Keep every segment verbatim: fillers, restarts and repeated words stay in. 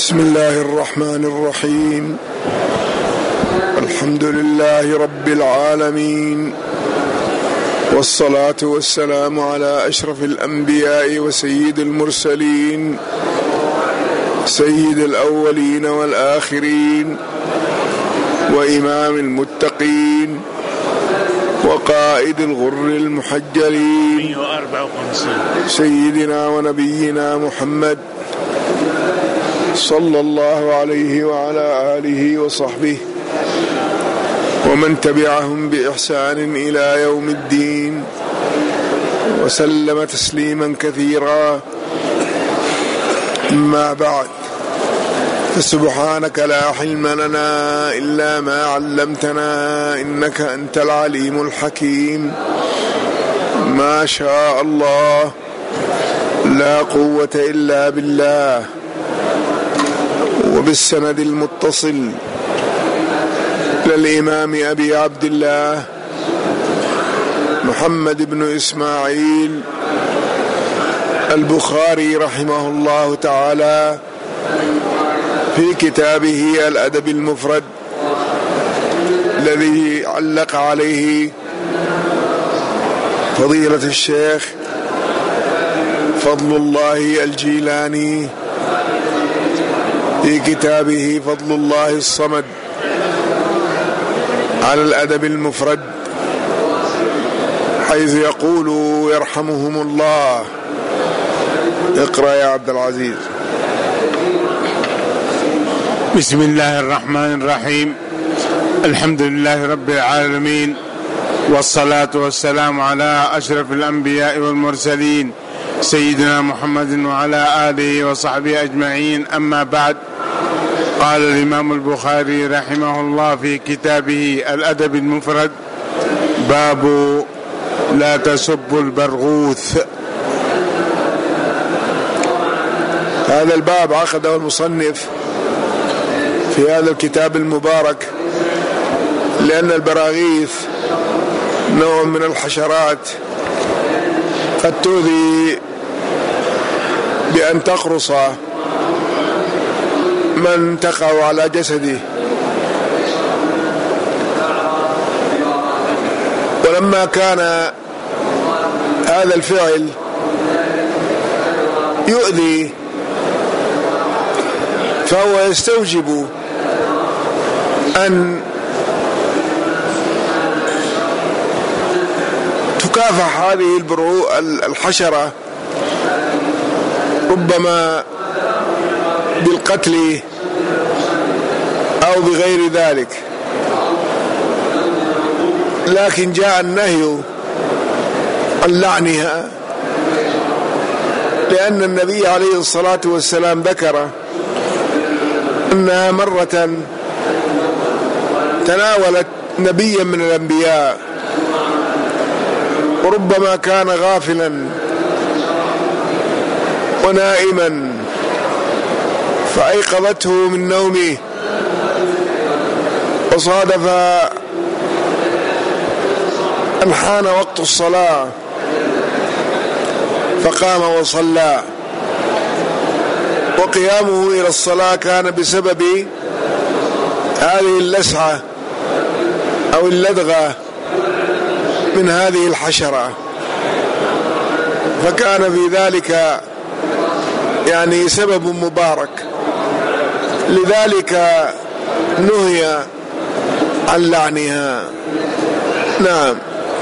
بسم الله الرحمن الرحيم. الحمد لله رب العالمين، والصلاة والسلام على أشرف الأنبياء وسيد المرسلين، سيد الأولين والآخرين، وإمام المتقين، وقائد الغر المحجلين، سيدنا ونبينا محمد صلى الله عليه وعلى آله وصحبه ومن تبعهم بإحسان إلى يوم الدين، وسلم تسليما كثيرا. أما بعد، فسبحانك لا حلم لنا إلا ما علمتنا إنك أنت العليم الحكيم. ما شاء الله، لا قوة إلا بالله. وبالسند المتصل للإمام أبي عبد الله محمد بن إسماعيل البخاري رحمه الله تعالى في كتابه الأدب المفرد الذي علق عليه فضيلة الشيخ فضل الله الجيلاني في كتابه فضل الله الصمد على الأدب المفرد، حيث يقول يرحمهم الله. اقرأ يا عبد العزيز. بسم الله الرحمن الرحيم. الحمد لله رب العالمين، والصلاة والسلام على أشرف الأنبياء والمرسلين سيدنا محمد وعلى آله وصحبه أجمعين. أما بعد، قال الإمام البخاري رحمه الله في كتابه الأدب المفرد: باب لا تسبوا البرغوث. هذا الباب عقده المصنف في هذا الكتاب المبارك لأن البراغيث نوع من الحشرات قد تؤذي بأن تقرص من تقع على جسده. ولما كان هذا الفعل يؤذي، فهو يستوجب أن تكافح هذه الحشرة، ربما بالقتل أو بغير ذلك. لكن جاء النهي عن لعنها، لأن النبي عليه الصلاة والسلام ذكر أنها مرة تناولت نبيا من الأنبياء، وربما كان غافلا ونائما فأيقظته من نومه، وصادف أن حان وقت الصلاة فقام وصلى. وقيامه إلى الصلاة كان بسبب هذه اللسعة أو اللدغة من هذه الحشرة، فكان في ذلك يعني سبب مبارك، لذلك نهي عن لعنها. نعم.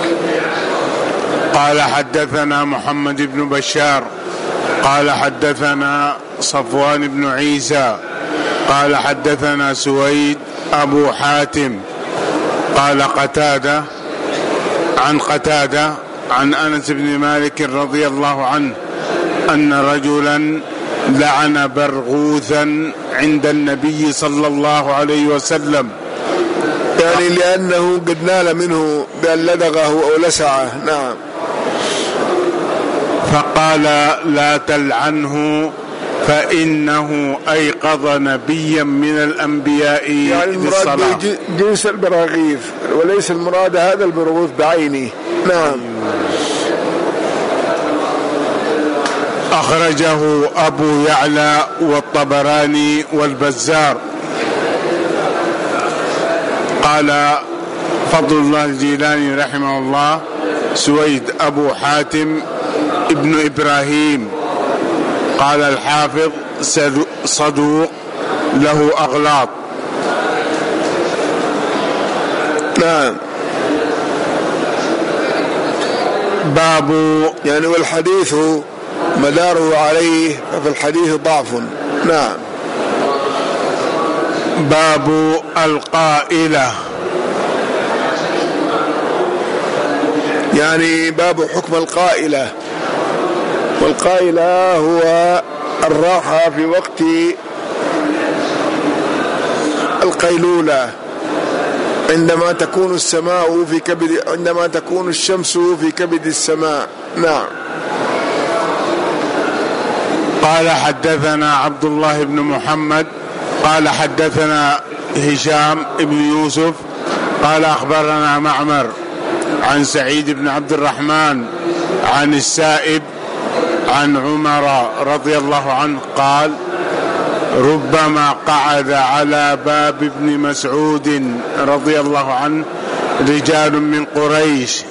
قال: حدثنا محمد بن بشار قال حدثنا صفوان بن عيسى قال حدثنا سويد أبو حاتم قال قتادة عن قتادة عن أنس بن مالك رضي الله عنه أن رجلا لعن برغوثا عند النبي صلى الله عليه وسلم، يعني لأنه قد نال منه بأن لدغه أو لسعه. نعم. فقال: لا تلعنه فإنه أيقظ نبيا من الأنبياء يعني المراد جنس البراغيث، وليس المراد هذا البرغوث بعينه. نعم. أخرجه أبو يعلى والطبراني والبزار. قال فضل الله الجيلاني رحمه الله: سويد أبو حاتم ابن إبراهيم. قال الحافظ: صدوق له أغلاط. نعم. باب يعني والحديث مداره عليه، ففي الحديث ضعف. نعم. باب القائلة، يعني باب حكم القائلة. والقائلة هو الراحة في وقت القيلولة، عندما تكون السماء في كبد عندما تكون الشمس في كبد السماء. نعم. قال حدثنا عبد الله بن محمد قال حدثنا هشام بن يوسف قال أخبرنا معمر عن سعيد بن عبد الرحمن عن السائب عن عمر رضي الله عنه قال: ربما قعد على باب ابن مسعود رضي الله عنه رجال من قريش،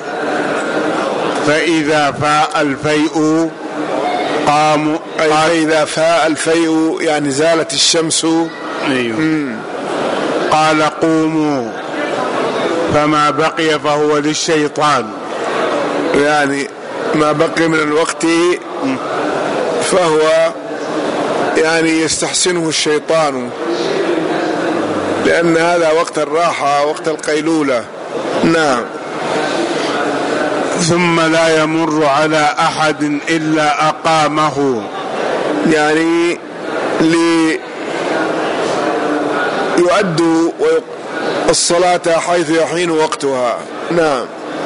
فإذا فاء الفيء قاموا. فإذا فاء الفيء يعني زالت الشمس. أيوه. قال: قوموا، فما بقي فهو للشيطان. يعني ما بقي من الوقت فهو يعني يستحسنه الشيطان، لأن هذا وقت الراحة، وقت القيلولة. نعم. ثم لا يمر على أحد إلا أقامه، يعني ليؤدوا الصلاة حيث يحين وقتها. نعم.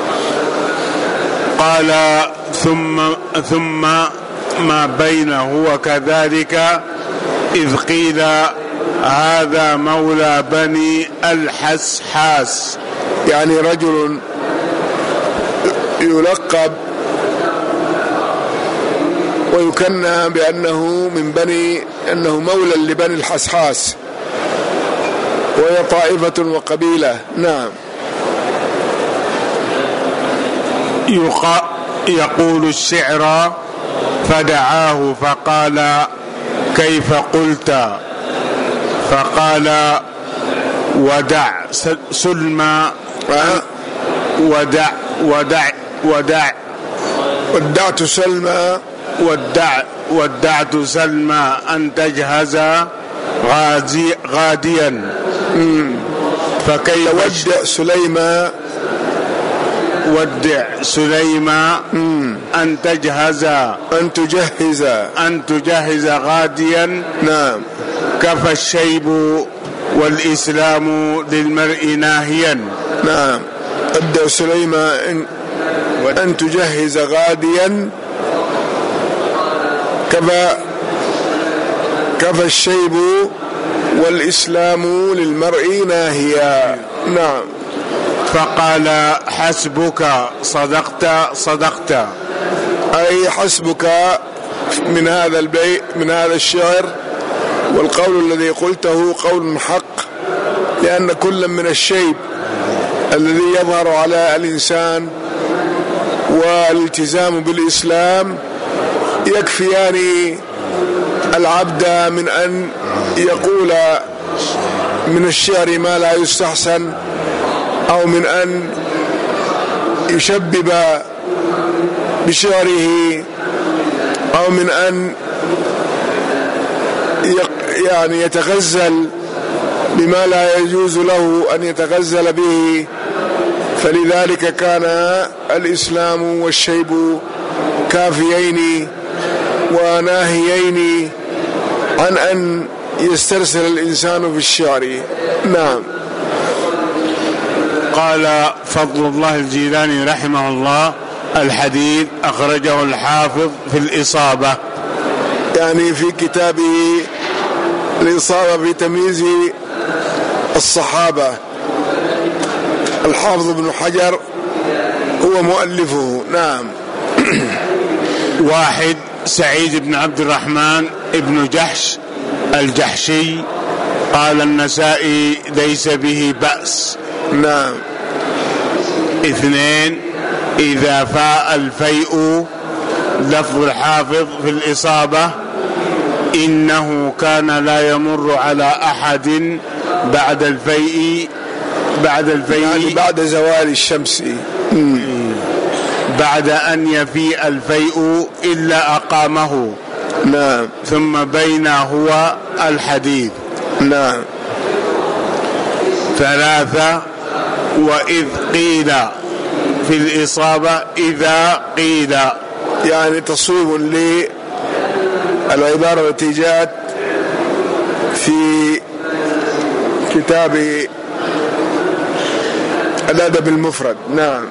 قال: ثم ثم ما بينه وكذلك إذ قيل: هذا مولى بني الحسحاس. يعني رجل يلقب ويكنى بأنه من بني أنه مولى لبني الحسحاس، وهي طائفة وقبيلة. نعم. يقول الشعر: فدعاه فقال: كيف قلت؟ فقال: ودع سلمى ودع ودع ودع ودعت سلمى ودع ودعت سلمى أن تجهز غازي غاديا. فكيف ودع سليمى ودع سليمى أن تجهز أن تجهز أن تجهز غاديا. نعم. كفى الشيب والإسلام للمرء ناهيا. نعم. ودع سليمى أن, أن تجهز غاديا كفى كفى الشيب والإسلام للمرء ناهيا. نعم. فقال: حسبك، صدقت صدقت. أي حسبك من هذا البيت، من هذا الشعر، والقول الذي قلته قول حق، لأن كل من الشيب الذي يظهر على الإنسان والالتزام بالإسلام يكفيان العبد من أن يقول من الشعر ما لا يستحسن، أو من أن يشبب بشعره، أو من أن يعني يتغزل بما لا يجوز له أن يتغزل به. فلذلك كان الإسلام والشيب كافيين وناهيين عن أن يسترسل الإنسان في الشعر. نعم. قال فضل الله الجيلاني رحمه الله: الحديث أخرجه الحافظ في الإصابة، يعني في كتابه الإصابة في تمييز الصحابة. الحافظ ابن حجر هو مؤلفه. نعم. واحد: سعيد بن عبد الرحمن ابن جحش الجحشي. قال النسائي ليس به بأس. نعم. اثنين، إذا فاء الفيء لفظ الحافظ في الإصابة إنه كان لا يمر على أحد بعد الفيء بعد الفيء يعني بعد زوال الشمس، بعد أن يفيء الفيء إلا أقامه. نعم. ثم بين هو الحديث. نعم. ثلاثة، وإذ قيل في الإصابة إذا قيل، يعني تصويب للعبارة التي جاءت في كتاب الأدب المفرد. نعم.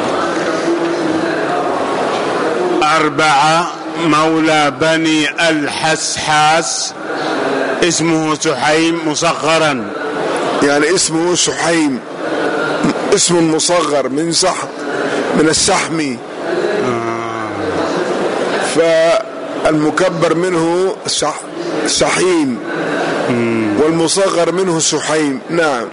أربعة، مولى بني الحسحاس اسمه سحيم مصغرا، يعني اسمه سحيم اسم مصغر من صح من السحم، فالمكبر منه صح سحيم والمصغر منه سحيم. نعم.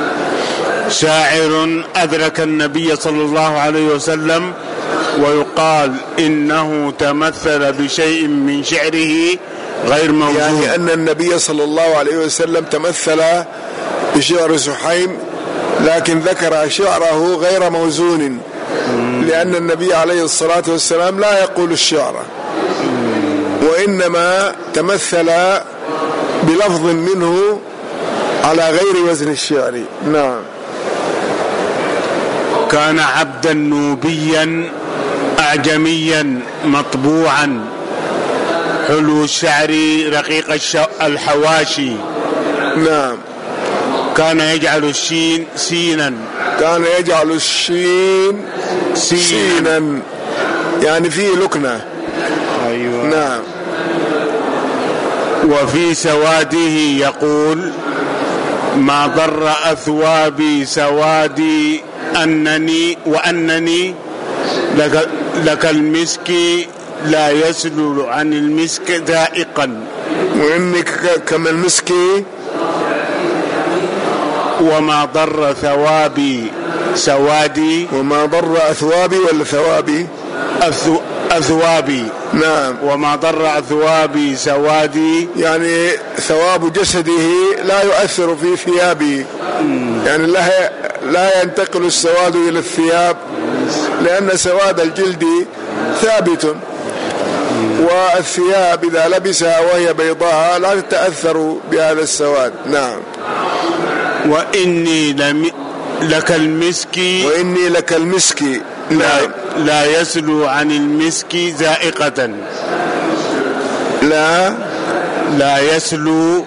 شاعر أدرك النبي صلى الله عليه وسلم، ويقال إنه تمثل بشيء من شعره غير موجود، يعني أن النبي صلى الله عليه وسلم تمثل بشعر سحيم، لكن ذكر شعره غير موزون، لأن النبي عليه الصلاة والسلام لا يقول الشعر، وإنما تمثل بلفظ منه على غير وزن الشعر. نعم. كان عبدا نوبيا أعجميا مطبوعا، حلو الشعر رقيق الحواشي. نعم. كان يجعل الشين سينا، كان يجعل الشين سينا, سينا. يعني فيه لكنة. أيوة. نعم. وفي سواده يقول ما ضر أثوابي سوادي أنني وأنني لك, لك المسك لا يسلل عن المسك ذائقا، وإنك كما المسك. وما ضر ثوابي سوادي، وما ضر أثوابي ولا ثوابي؟ أثو أثوابي. نعم. وما ضر أثوابي سوادي، يعني ثواب جسده لا يؤثر في ثيابه، يعني لا لا ينتقل السواد إلى الثياب، لأن سواد الجلد ثابت، والثياب إذا لبسها وهي بيضاء لا تتأثر بهذا السواد. نعم. وإني لم لك المسك وإني لك المسك لا, لا يسلو عن المسك ذائقة، لا لا يسلو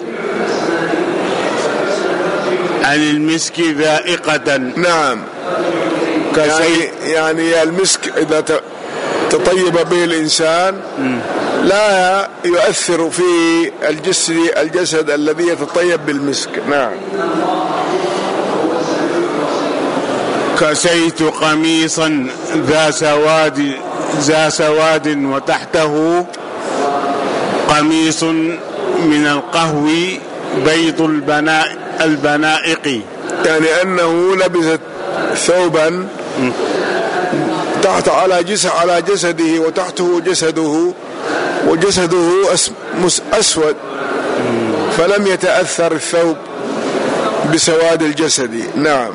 عن المسك ذائقة. نعم. يعني, يعني المسك إذا تطيب به الإنسان لا يؤثر في الجسد الجسد الذي يتطيب بالمسك. نعم. كسيت قميصا ذا سواد ذا سواد وتحته قميص من القهو بيض البناء البنائق، يعني أنه لبس ثوبا تحت على جسد على جسده وتحته جسده وجسده أسود، فلم يتأثر الثوب بسواد الجسد. نعم.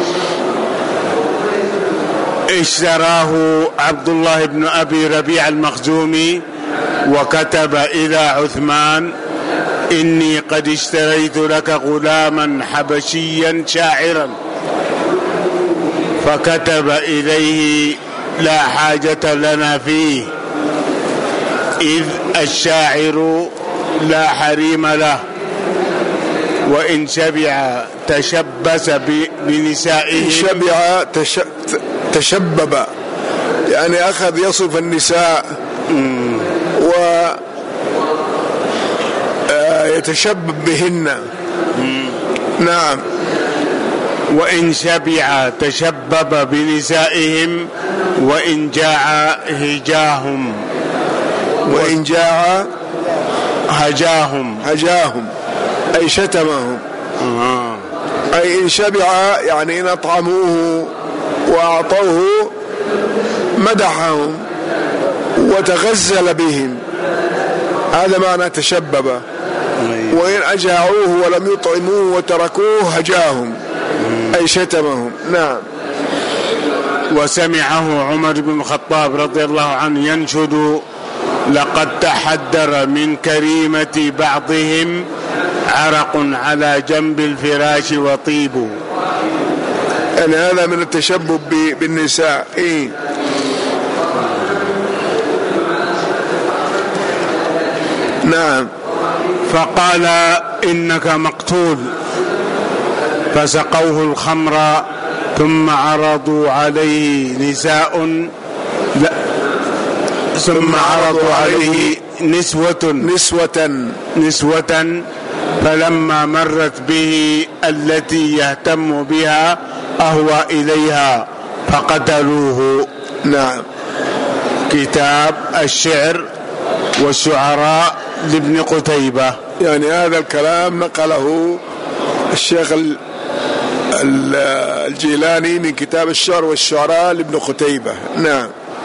اشتراه عبد الله بن أبي ربيع المخزومي وكتب إلى عثمان إني قد اشتريت لك غلاما حبشيا شاعرا، فكتب إليه لا حاجة لنا فيه إذ الشاعر لا حريم له، وإن شبع تشبث بنسائه. إن شبع تش... تشبب، يعني أخذ يصف النساء ويتشبب بهن. نعم. وإن شبع تشبب بنسائهم وإن جاع هجاهم، وإن جاع هجاهم هجاهم أي شتمهم. آه. أي إن شبع يعني إن أطعموه وأعطوه مدحهم وتغزل بهم، هذا معنى تشبب. وإن أجاعوه ولم يطعموه وتركوه هجاهم أي شتمهم. نعم. وسمعه عمر بن الخطاب رضي الله عنه ينشد: لقد تحدر من كريمة بعضهم عرق على جنب الفراش وطيب. يعني هذا من التشبب بالنساء. إيه؟ نعم. فقال: إنك مقتول. فسقوه الخمر ثم عرضوا عليه نساء لا ثم عرضوا عليه نسوة نسوة نسوة فلما مرت به التي يهتم بها أهوى إليها فقتلوه. نعم. كتاب الشعر والشعراء لابن قتيبة. يعني هذا الكلام نقله الشيخ الجيلاني من كتاب الشعر والشعراء لابن قتيبة. نعم.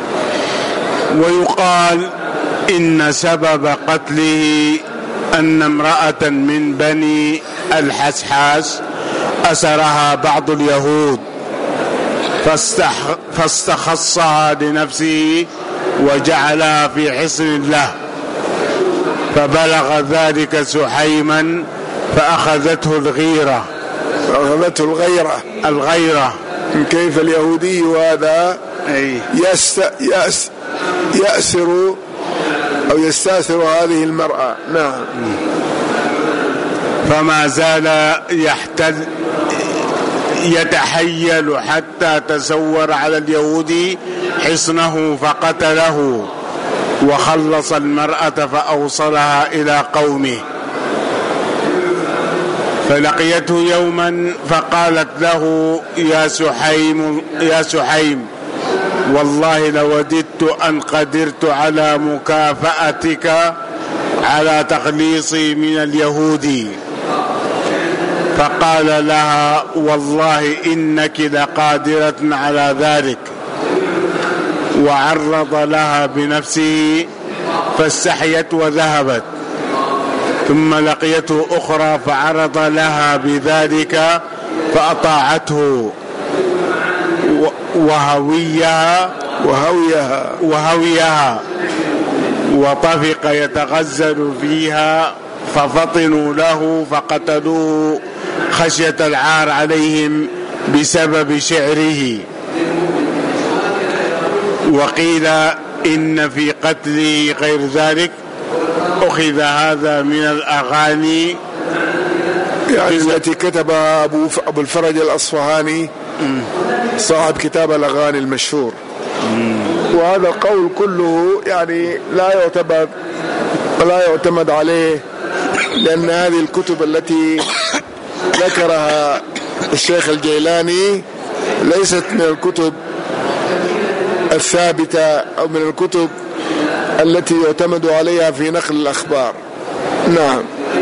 ويقال إن سبب قتله أن امرأة من بني الحسحاس أسرها بعض اليهود فاستح فاستخصها لنفسه وجعلها في حصن له، فبلغ ذلك سحيما فأخذته الغيرة فأخذته الغيرة الغيرة كيف اليهودي هذا يست... يأس... يأسر أو يستأثر هذه المرأة. نعم. فما زال يحتل يتحيل حتى تسور على اليهودي حصنه فقتله وخلص المرأة فأوصلها إلى قومه. فلقيته يوما فقالت له: يا سحيم يا سحيم والله لوددت أن قدرت على مكافأتك على تخليصي من اليهود. فقال لها: والله إنك لقادرة على ذلك. وعرض لها بنفسه فاستحيت وذهبت. ثم لقيته أخرى فعرض لها بذلك فأطاعته وهويها وهويها وهويها وطفق يتغزل فيها ففطنوا له فقتلوه خشية العار عليهم بسبب شعره. وقيل إن في قتله غير ذلك أخذ هذا من الأغاني يعني التي كتبها أبو, أبو الفرج الأصفهاني صاحب كتاب الأغاني المشهور. وهذا القول كله يعني لا يعتبر ولا يعتمد عليه، لأن هذه الكتب التي ذكرها الشيخ الجيلاني ليست من الكتب الثابتة أو من الكتب التي يعتمد عليها في نقل الأخبار. نعم.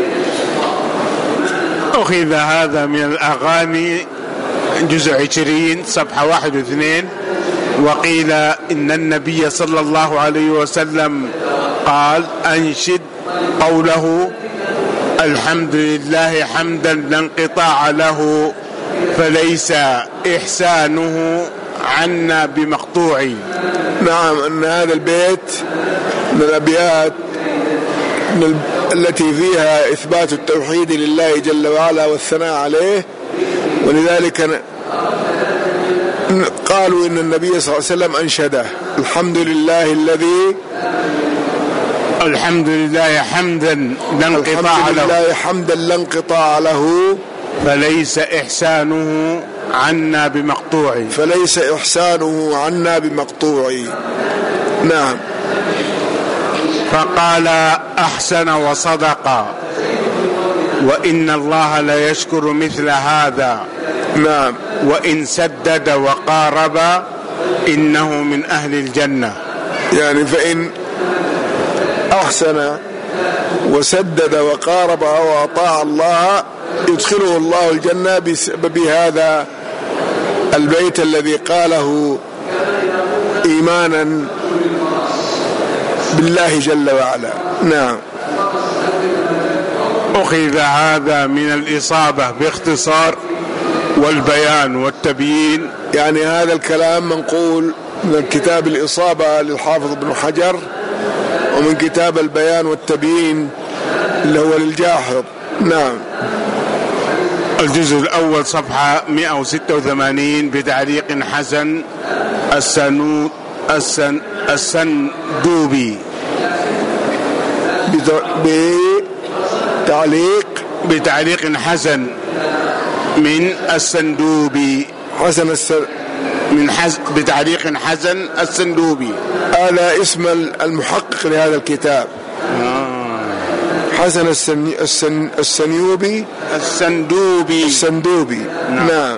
أخذ هذا من الأغاني جزء عشرين صفحة واحد واثنين. وقيل إن النبي صلى الله عليه وسلم قال: أنشد قوله: الحمد لله حمدا لا انقطاع له فليس إحسانه عنا بمقطوع. نعم. أن هذا البيت من الأبيات التي فيها إثبات التوحيد لله جل وعلا والثناء عليه، ولذلك قالوا إن النبي صلى الله عليه وسلم أنشده: الحمد لله الذي الحمد لله حمدا لا انقطاع له الحمد لله حمدا لا انقطاع له فليس إحسانه عنا بمقطوع فليس إحسانه عنا بمقطوع. نعم. فقال: أحسن وصدق، وإن الله لا يشكر مثل هذا. نعم. وإن سدد وقارب إنه من أهل الجنة. يعني فإن أحسن وسدد وقارب وأطاع الله يدخله الله الجنة بسبب هذا البيت الذي قاله إيمانا بالله جل وعلا. نعم. أخذ هذا من الإصابة باختصار والبيان والتبيين، يعني هذا الكلام منقول من كتاب الإصابة للحافظ ابن حجر، ومن كتاب البيان والتبيين اللي هو للجاحظ. نعم. الجزء الأول صفحة مئة وستة وثمانين بتعليق حسن السنو السن السندوبي. بتعليق بتعليق حسن من السندوبي. حسن الس... من حز... بتعليق حسن السندوبي، هذا اسم المحقق لهذا الكتاب. آه. حسن السن... السن... السنيوبي السندوبي السندوبي. نعم. نعم.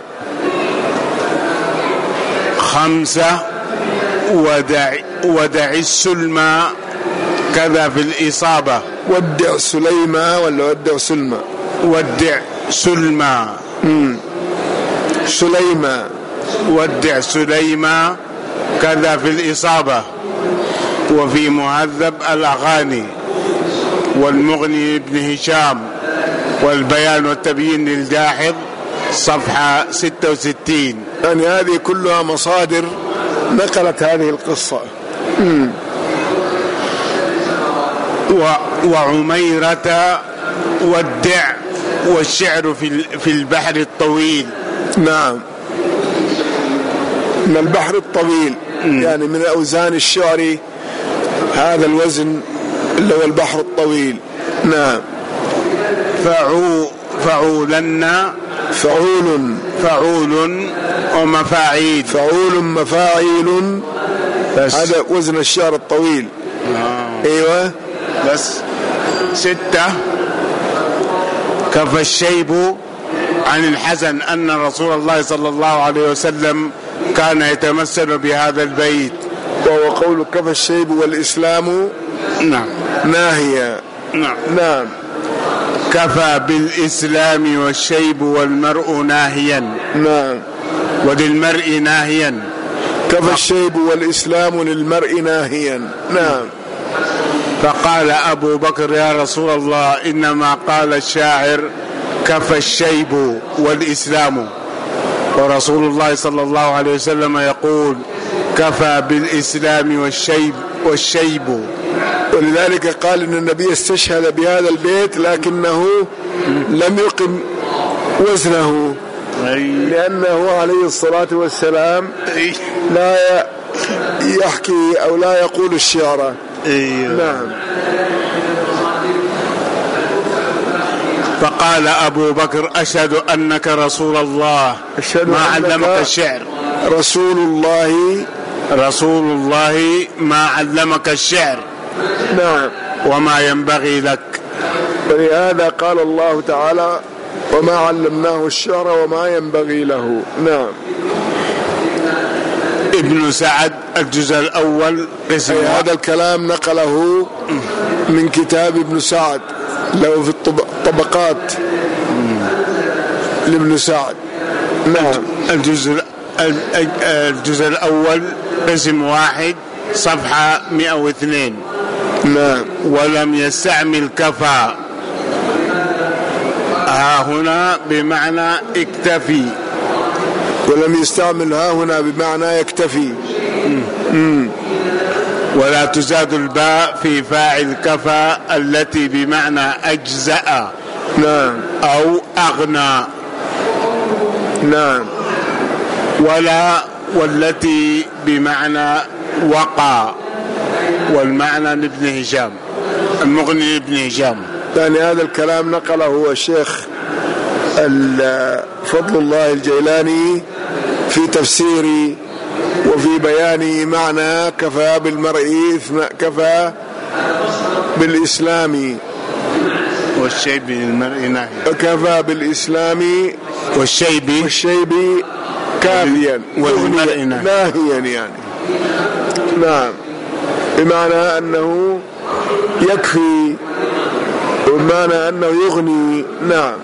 خمسة ودع ودع السلمى كذا في الإصابة. ودع سليمة ولا ودع سلمى؟ ودع سلمى. امم سليمة. ودع سليمة كذا في الإصابة، وفي مهذب الأغاني والمغني ابن هشام والبيان والتبيين للجاحظ صفحة ستة وستين. يعني هذه كلها مصادر نقلت هذه القصة. امم وعميرة والدع والشعر في في البحر الطويل. نعم. من البحر الطويل، م. يعني من أوزان الشعر هذا الوزن اللي هو البحر الطويل. نعم. فعو فعولن فعول فعول ومفاعيل. فعول مفاعيل، هذا وزن الشعر الطويل. آه. ايوه. بس. ستة كفى الشيب عن الحزن أن رسول الله صلى الله عليه وسلم كان يتمثل بهذا البيت، وهو قول كفى الشيب والإسلام نعم ناهيا. نعم. نعم. كفى بالإسلام والشيب والمرء ناهيا. نعم. وللمرء ناهيا. كفى الشيب والإسلام للمرء ناهيا. نعم. فقال أبو بكر يا رسول الله إنما قال الشاعر كفى الشيب والإسلام، ورسول الله صلى الله عليه وسلم يقول كفى بالإسلام والشيب والشيب. ولذلك قال إن النبي استشهد بهذا البيت لكنه لم يقم وزنه، لأنه عليه الصلاة والسلام لا يحكي أو لا يقول الشعر. نعم. فقال أبو بكر أشهد أنك رسول الله ما علمك الشعر. رسول الله رسول الله ما علمك الشعر. نعم. وما ينبغي لك. ولهذا قال الله تعالى وما علمناه الشعر وما ينبغي له. نعم. ابن سعد الجزء الأول قسم. هذا الكلام نقله من كتاب ابن سعد له في الطبقات لابن سعد. نعم. الجزء الجزء الأول قسم واحد صفحة مئة واثنين. نعم. ولم يستعمل كفى ها هنا بمعنى اكتفي. ولم يستعمل ها هنا بمعنى يكتفي. مم. ولا تزاد الباء في فاعل كفى التي بمعنى أجزأ. نعم. أو أغنى. نعم. ولا والتي بمعنى وقع، والمعنى لابن هشام المغني لابن هشام. يعني هذا الكلام نقله الشيخ فضل الله الجيلاني في تفسيري وفي بيان معنى كفى بالمرء كفى بالإسلام والشيب للمرء ناهيا. كفى بالإسلام والشيب والشيب كافيا والمرء ناهيا يعني. نعم. بمعنى أنه يكفي بمعنى أنه يغني. نعم.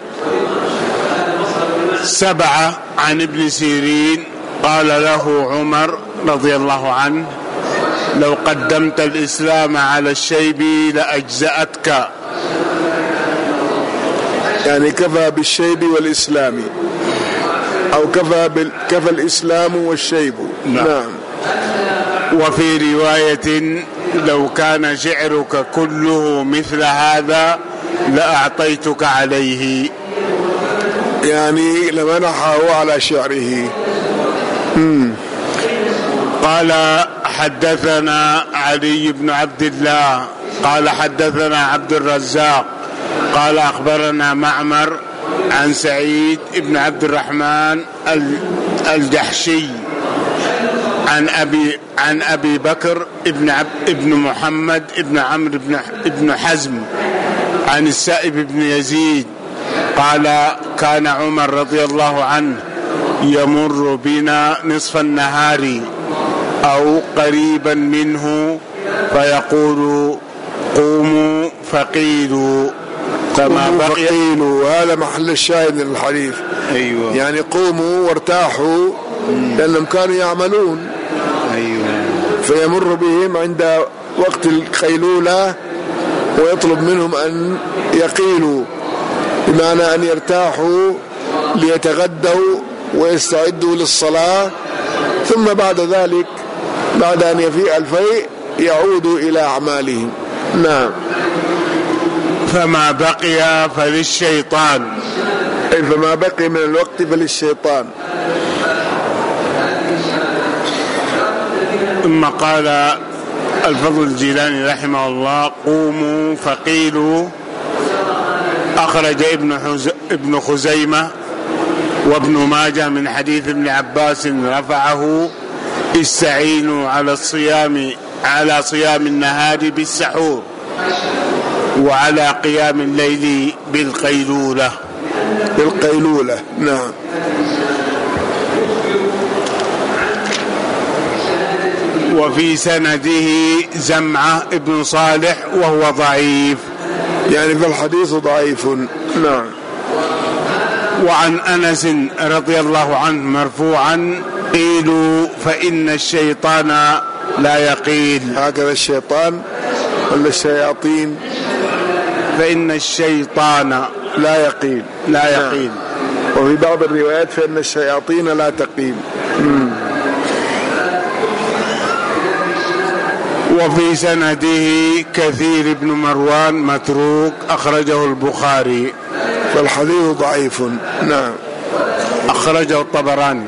سبعة عن ابن سيرين قال له عمر رضي الله عنه: لو قدمت الإسلام على الشيب لأجزأتك. يعني كفى بالشيب والإسلام، أو كفى, بال... كفى الإسلام والشيب. نعم. نعم. وفي رواية: لو كان شعرك كله مثل هذا لأعطيتك عليه، يعني لمنحه على شعره. مم. قال: حدثنا علي بن عبد الله قال حدثنا عبد الرزاق قال أخبرنا معمر عن سعيد بن عبد الرحمن الجحشي عن أبي عن أبي بكر ابن عبد ابن محمد ابن عمرو بن ابن حزم عن السائب بن يزيد قال: كان عمر رضي الله عنه يمر بنا نصف النهار أو قريبا منه فيقول: قوموا فقيلوا. فما بقي هذا محل الشاهد من الحديث. أيوة. يعني قوموا وارتاحوا لأنهم كانوا يعملون. أيوة. فيمر بهم عند وقت القيلولة ويطلب منهم أن يقيلوا، بمعنى أن يرتاحوا ليتغدوا ويستعدوا للصلاة، ثم بعد ذلك بعد أن يفيء الفيء يعودوا إلى أعمالهم. نعم. فما بقي فللشيطان، أي فما بقي من الوقت فللشيطان. ثم قال الفضل الجيلاني رحمه الله: قوموا فقيلوا. أخرج ابن, ابن خزيمة وابن ماجه من حديث ابن عباس رفعه: استعينوا على الصيام على صيام النهار بالسحور وعلى قيام الليل بالقيلولة. بالقيلولة. نعم. وفي سنده زمعة ابن صالح وهو ضعيف، يعني في الحديث ضعيف. نعم. وعن أنس رضي الله عنه مرفوعا: قيلوا فإن الشيطان لا يقيل. هكذا الشيطان ولا الشياطين؟ فإن الشيطان لا يقيل. لا يقيل. وفي بعض الروايات فإن الشياطين لا تقيل. مم. وفي سنده كثير بن مروان متروك، أخرجه البخاري. فالحديث ضعيف. نعم. أخرجه الطبراني.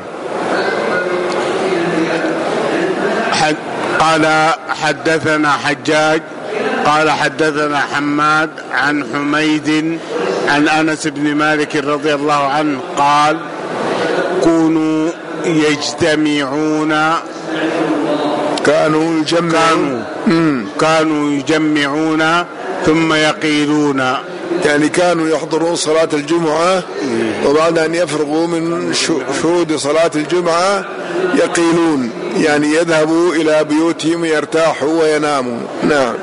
حد قال: حدثنا حجاج قال حدثنا حماد عن حميد عن أنس بن مالك رضي الله عنه قال: كونوا يجتمعون كانوا يجمعون كانوا, كانوا يجمعون ثم يقيلون، يعني كانوا يحضرون صلاة الجمعة وبعد أن يفرغوا من شهود صلاة الجمعة يقيلون، يعني يذهبوا إلى بيوتهم يرتاحوا ويناموا. نعم.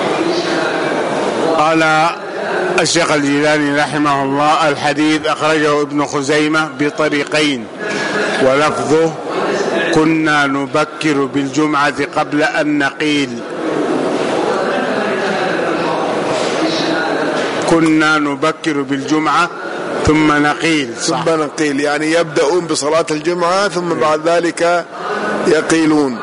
قال الشيخ الجيلاني رحمه الله: الحديث أخرجه ابن خزيمة بطريقين، ولفظه: كنا نبكر بالجمعة قبل أن نقيل. كنا نبكر بالجمعة ثم نقيل. صح. ثم نقيل، يعني يبدأون بصلاة الجمعة ثم بعد ذلك يقيلون.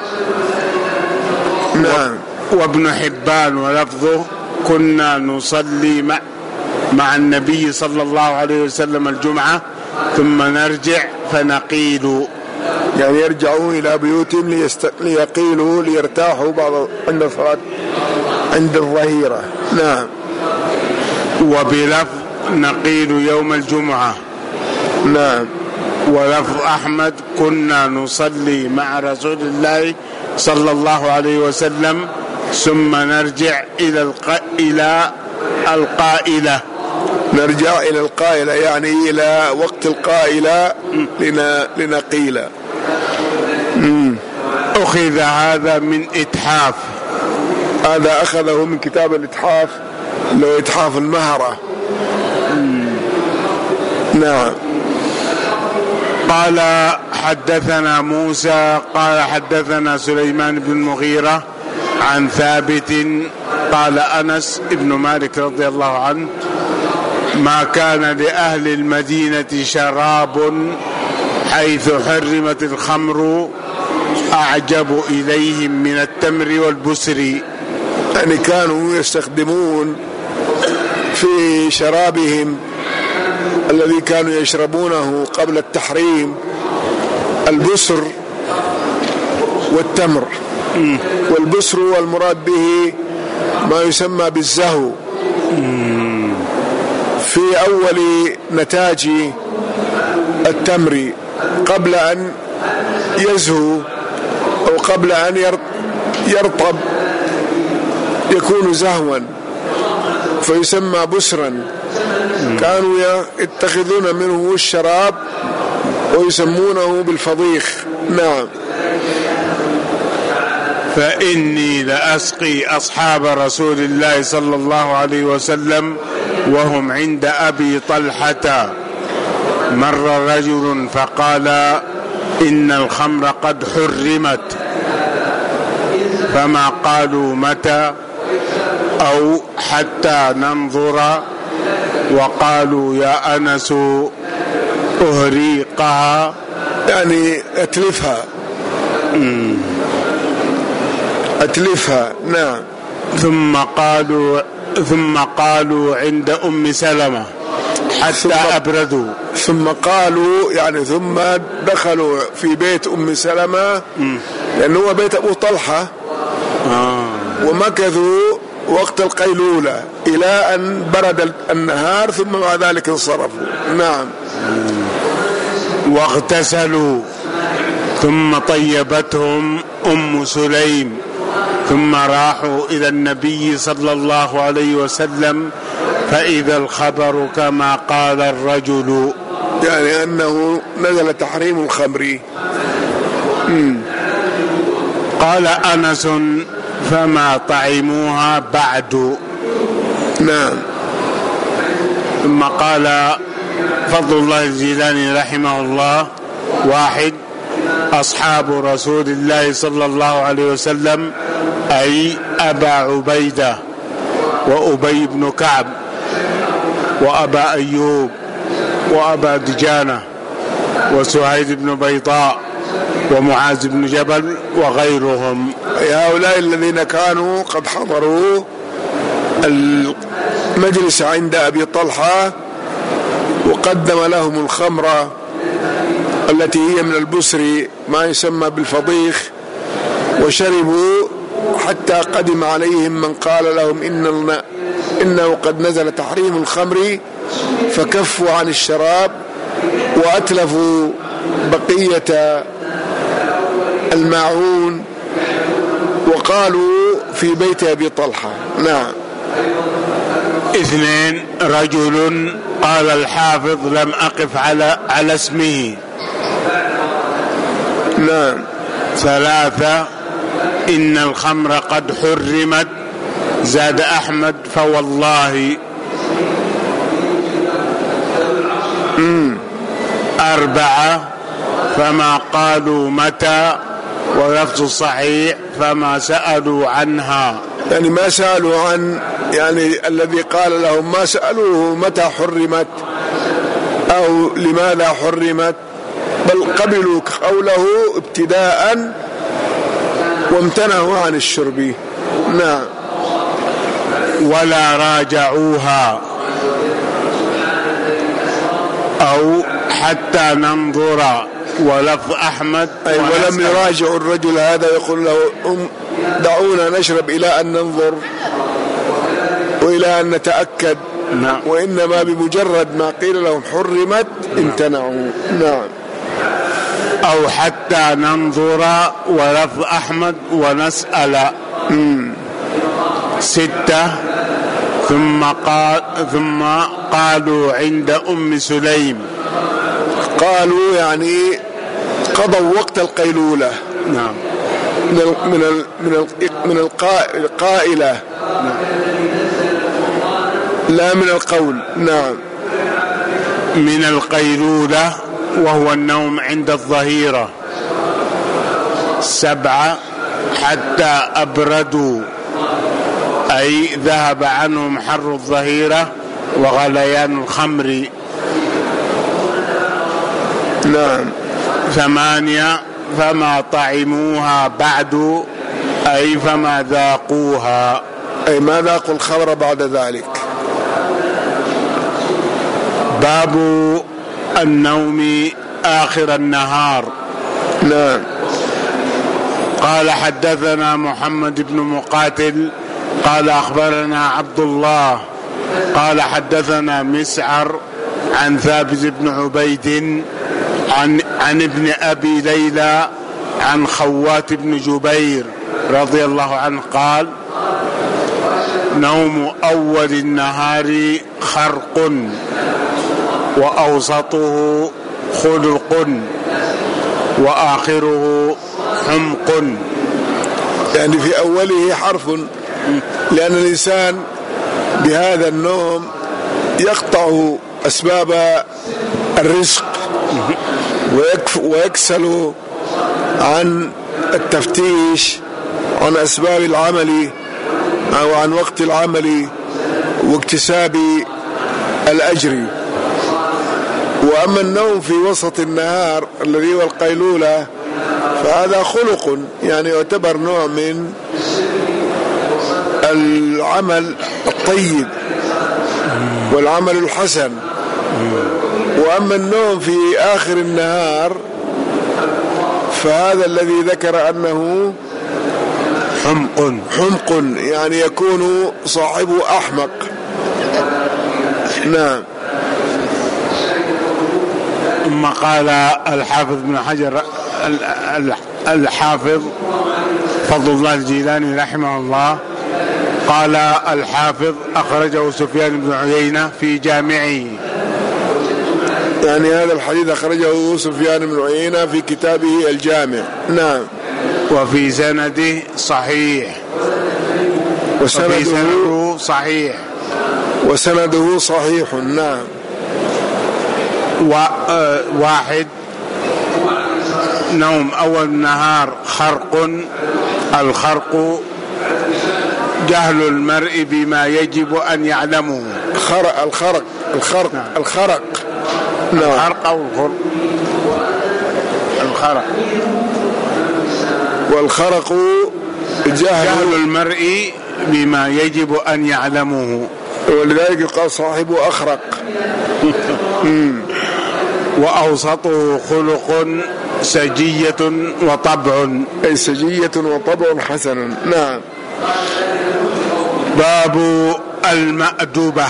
نعم. وابن حبان ولفظه: كنا نصلي مع, مع النبي صلى الله عليه وسلم الجمعة ثم نرجع فنقيل، يعني يرجعون إلى بيوتهم ليست... ليقيلوا ليرتاحوا بعض عند صلاة عند الظهيرة. نعم. وبلفظ نقيل يوم الجمعة. نعم. ولفظ أحمد: كنا نصلي مع رسول الله صلى الله عليه وسلم ثم نرجع إلى الق... إلى القائلة. نرجع إلى القائلة يعني إلى وقت القائلة لن... لنقيل. أخذ هذا من إتحاف هذا أخذه من كتاب الإتحاف اللي هو إتحاف المهرة. نعم. قال حدثنا موسى قال حدثنا سليمان بن المغيرة عن ثابت قال أنس بن مالك رضي الله عنه: ما كان لأهل المدينة شراب حيث حرمت الخمر أعجب إليهم من التمر والبسر. يعني كانوا يستخدمون في شرابهم الذي كانوا يشربونه قبل التحريم البسر والتمر. والبسر والمراد به ما يسمى بالزهو في أول نتاج التمر قبل أن يزهو أو قبل أن يرطب يكون زهوا فيسمى بسرا. كانوا يتخذون منه الشراب ويسمونه بالفضيخ. نعم. فإني لأسقي أصحاب رسول الله صلى الله عليه وسلم وهم عند أبي طلحة. مر رجل فقال: إن الخمر قد حرمت. فما قالوا متى أو حتى ننظر، وقالوا: يا أنس أهريقها، يعني أتلفها. م. أتلفها. نعم. ثم قالوا ثم قالوا عند أم سلمة حتى ثم أبردوا. ثم قالوا يعني ثم دخلوا في بيت أم سلمة لأنه هو بيت أبو طلحة. آه. ومكثوا وقت القيلولة إلى أن برد النهار ثم بعد ذلك انصرفوا. نعم. واغتسلوا ثم طيبتهم أم سليم ثم راحوا إلى النبي صلى الله عليه وسلم فإذا الخبر كما قال الرجل، يعني أنه نزل تحريم الخمر. قال أنس: فما طعموها بعد. نعم. ثم قال فضل الله الجيلاني رحمه الله: واحد، أصحاب رسول الله صلى الله عليه وسلم أي أبا عبيدة وأبي بن كعب وأبا أيوب وأبا دجانة وسهيد بن بيضاء ومعاذ بن جبل وغيرهم. هؤلاء الذين كانوا قد حضروا المجلس عند أبي طلحة وقدم لهم الخمرة التي هي من البسر ما يسمى بالفضيخ وشربوا حتى قدم عليهم من قال لهم إن إنه قد نزل تحريم الخمر فكفوا عن الشراب وأتلفوا بقية الماعون وقالوا في بيت أبي طلحة. نعم. اثنين، رجل قال الحافظ لم أقف على على اسمه. نعم. ثلاثة، إن الخمر قد حرمت. زاد أحمد فوالله. مم. أربعة، فما قالوا متى، ولفظ صحيح فما سألوا عنها، يعني ما سألوا عن يعني الذي قال لهم ما سألوه متى حرمت أو لماذا حرمت، بل قبلوا قوله ابتداء وامتنعوا عن الشرب. نعم. ولا راجعوها أو حتى ننظر، ولفظ أحمد أي ولم يراجعوا الرجل هذا يقول له دعونا نشرب إلى أن ننظر وإلى أن نتأكد. نعم. وإنما بمجرد ما قيل لهم حرمت امتنعوا. نعم. أو حتى ننظر، ولفظ أحمد ونسأل. مم. ستة، ثم قال ثم قالوا عند أم سليم. قالوا يعني قضوا وقت القيلولة. نعم. من ال من ال من ال من القائلة لا من القول. نعم. من القيلولة وهو النوم عند الظهيرة. سبعة حتى أبردوا أي ذهب عنهم حر الظهيرة وغليان الخمر. نعم. ثمانية فما طعموها بعد أي فما ذاقوها أي ما ذاقوا الخمر بعد ذلك. باب النوم آخر النهار. نعم. قال حدثنا محمد بن مقاتل قال أخبرنا عبد الله قال حدثنا مسعر عن ثابت بن عبيد عن, عن ابن أبي ليلى عن خوات بن جبير رضي الله عنه قال نوم أول النهار خرق وأوسطه خلق وآخره حمق. يعني في أوله حرف، لأن الإنسان بهذا النوم يقطع أسباب الرزق ويكسل عن التفتيش عن أسباب العمل أو عن وقت العمل واكتساب الأجر. وأما النوم في وسط النهار الذي هو القيلولة فهذا خلق، يعني يعتبر نوع من العمل الطيب والعمل الحسن. وأما النوم في آخر النهار فهذا الذي ذكر أنه حمق حمق يعني يكون صاحبه أحمق. نعم. ثم قال الحافظ بن حجر الحافظ فضل الله الجيلاني رحمه الله قال الحافظ أخرجه سفيان بن عيينة في جامعه، يعني هذا الحديث أخرجه سفيان بن عيينة في كتابه الجامع. نعم. وفي سنده صحيح وسنده صحيح وسنده صحيح. نعم. واحد نوم أول النهار خرق. الخرق جهل المرء بما يجب أن يعلمه. خرق الخرق الخرق نعم. الخرق نعم. الخرق أو الخرق الخرق والخرق جهل, جهل المرء بما يجب أن يعلمه، ولذلك يقال صاحبه أخرق. وأوسطه خلق سجية وطبع، أي سجية وطبع حسن. نعم. باب المأدبة،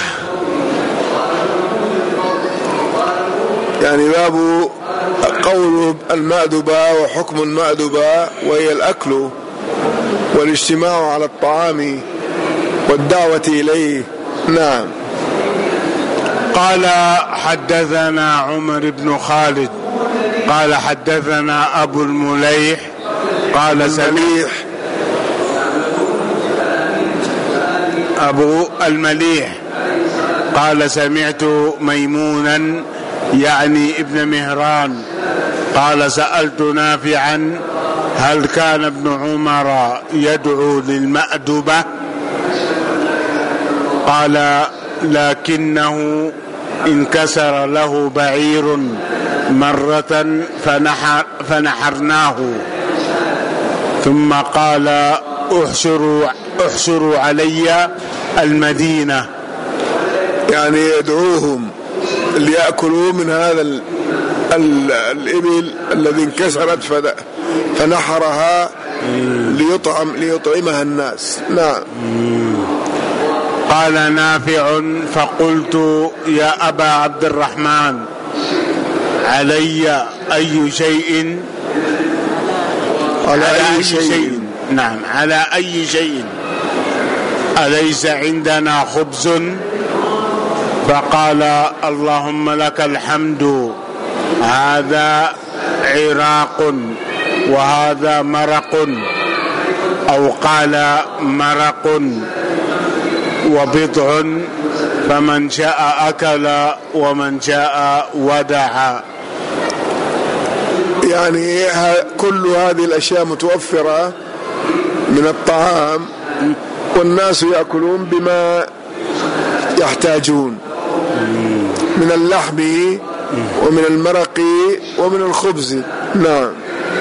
يعني باب قول المأدبة وحكم المأدبة، وهي الأكل والاجتماع على الطعام والدعوة إليه. نعم. قال حدثنا عمر بن خالد قال حدثنا أبو المليح قال سميح أبو المليح قال سمعت ميمونا يعني ابن مهران قال سألت نافعا هل كان ابن عمر يدعو للمأدبة؟ قال لكنه انكسر له بعير مرة فنحر فنحرناه ثم قال احشروا, احشروا علي المدينة، يعني يدعوهم ليأكلوا من هذا ال ال الإبل الذي انكسرت فنحرها ليطعم ليطعمها الناس. نعم. قال نافع فقلت يا أبا عبد الرحمن علي أي شيء على, على أي شيء, شيء نعم على أي شيء أليس عندنا خبز؟ فقال اللهم لك الحمد هذا عراق وهذا مرق أو قال مرق وبضع، فمن شاء أكل ومن شاء ودع. يعني كل هذه الأشياء متوفرة من الطعام، والناس يأكلون بما يحتاجون من اللحم ومن المرق ومن الخبز. نعم.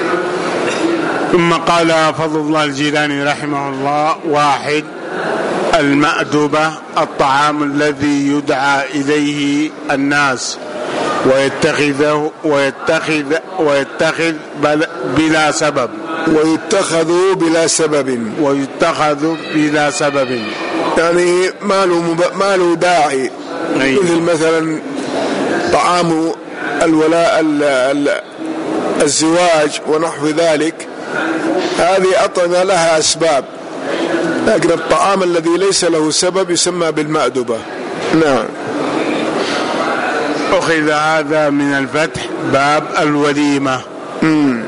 ثم قال فضل الله الجيلاني رحمه الله: واحد، المأدبة الطعام الذي يدعى إليه الناس ويتخذه ويتخذ ويتخذ بلا سبب ويتخذ بلا سبب ويتخذ بلا سبب يعني ما له مب... ما له داعي. أيوة. مثل مثلا طعام الولاء ال... ال... الزواج ونحو ذلك، هذه أطعمة لها أسباب، لكن الطعام الذي ليس له سبب يسمى بالمأدبة. نعم. أخذ هذا من الفتح، باب الوليمة. مم.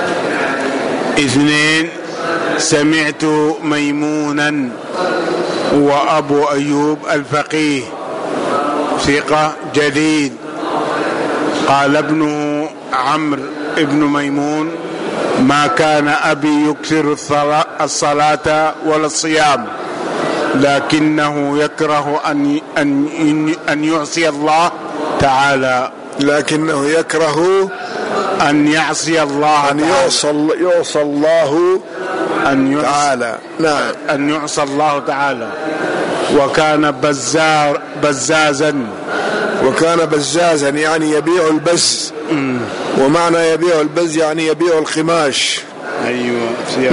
اثنين، سمعت ميمونا وأبو أيوب الفقيه ثقة جليل، قال ابنه عمرو ابن ميمون: ما كان أبي يكثر الصلاة ولا الصيام، لكنه يكره أن أن أن يعصي الله تعالى لكنه يكره أن يعصي الله أن يعصى يعصى الله أن تعالى. نعم. أن يعصى الله تعالى. وكان بزار بزازا وكان بزازا يعني يبيع البز. م. ومعنى يبيع البز يعني يبيع القماش. أيوة.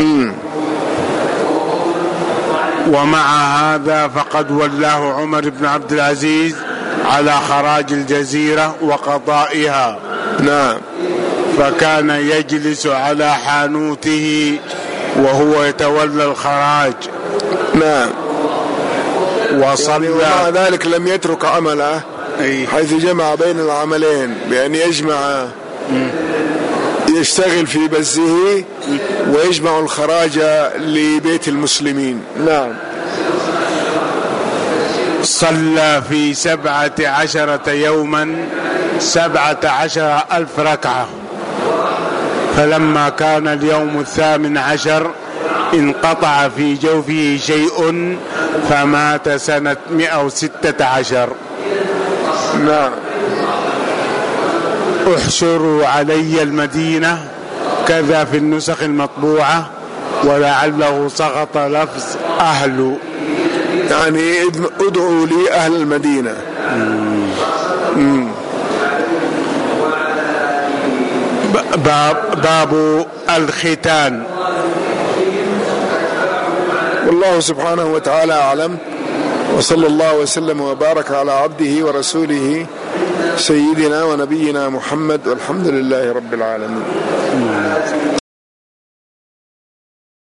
ومع هذا فقد ولاه عمر بن عبد العزيز على خراج الجزيرة وقضائها. نعم. فكان يجلس على حانوته وهو يتولى الخراج. نعم. وصلى يعني ومع ذلك لم يترك عمله، حيث جمع بين العملين بأن يجمع يشتغل في بزه ويجمع الخراج لبيت المسلمين. نعم. صلى في سبعة عشرة يوما سبعة عشر ألف ركعة، فلما كان اليوم الثامن عشر انقطع في جوفه شيء فمات سنة مئة وستة عشر. نعم. احشروا علي المدينة، كذا في النسخ المطبوعة، ولعله سقط لفظ أهل، يعني ادعوا لي أهل المدينة. مم. باب, باب الختان. والله سبحانه وتعالى أعلم، وصلى الله وسلم وبارك على عبده ورسوله سيدنا ونبينا محمد، والحمد لله رب العالمين.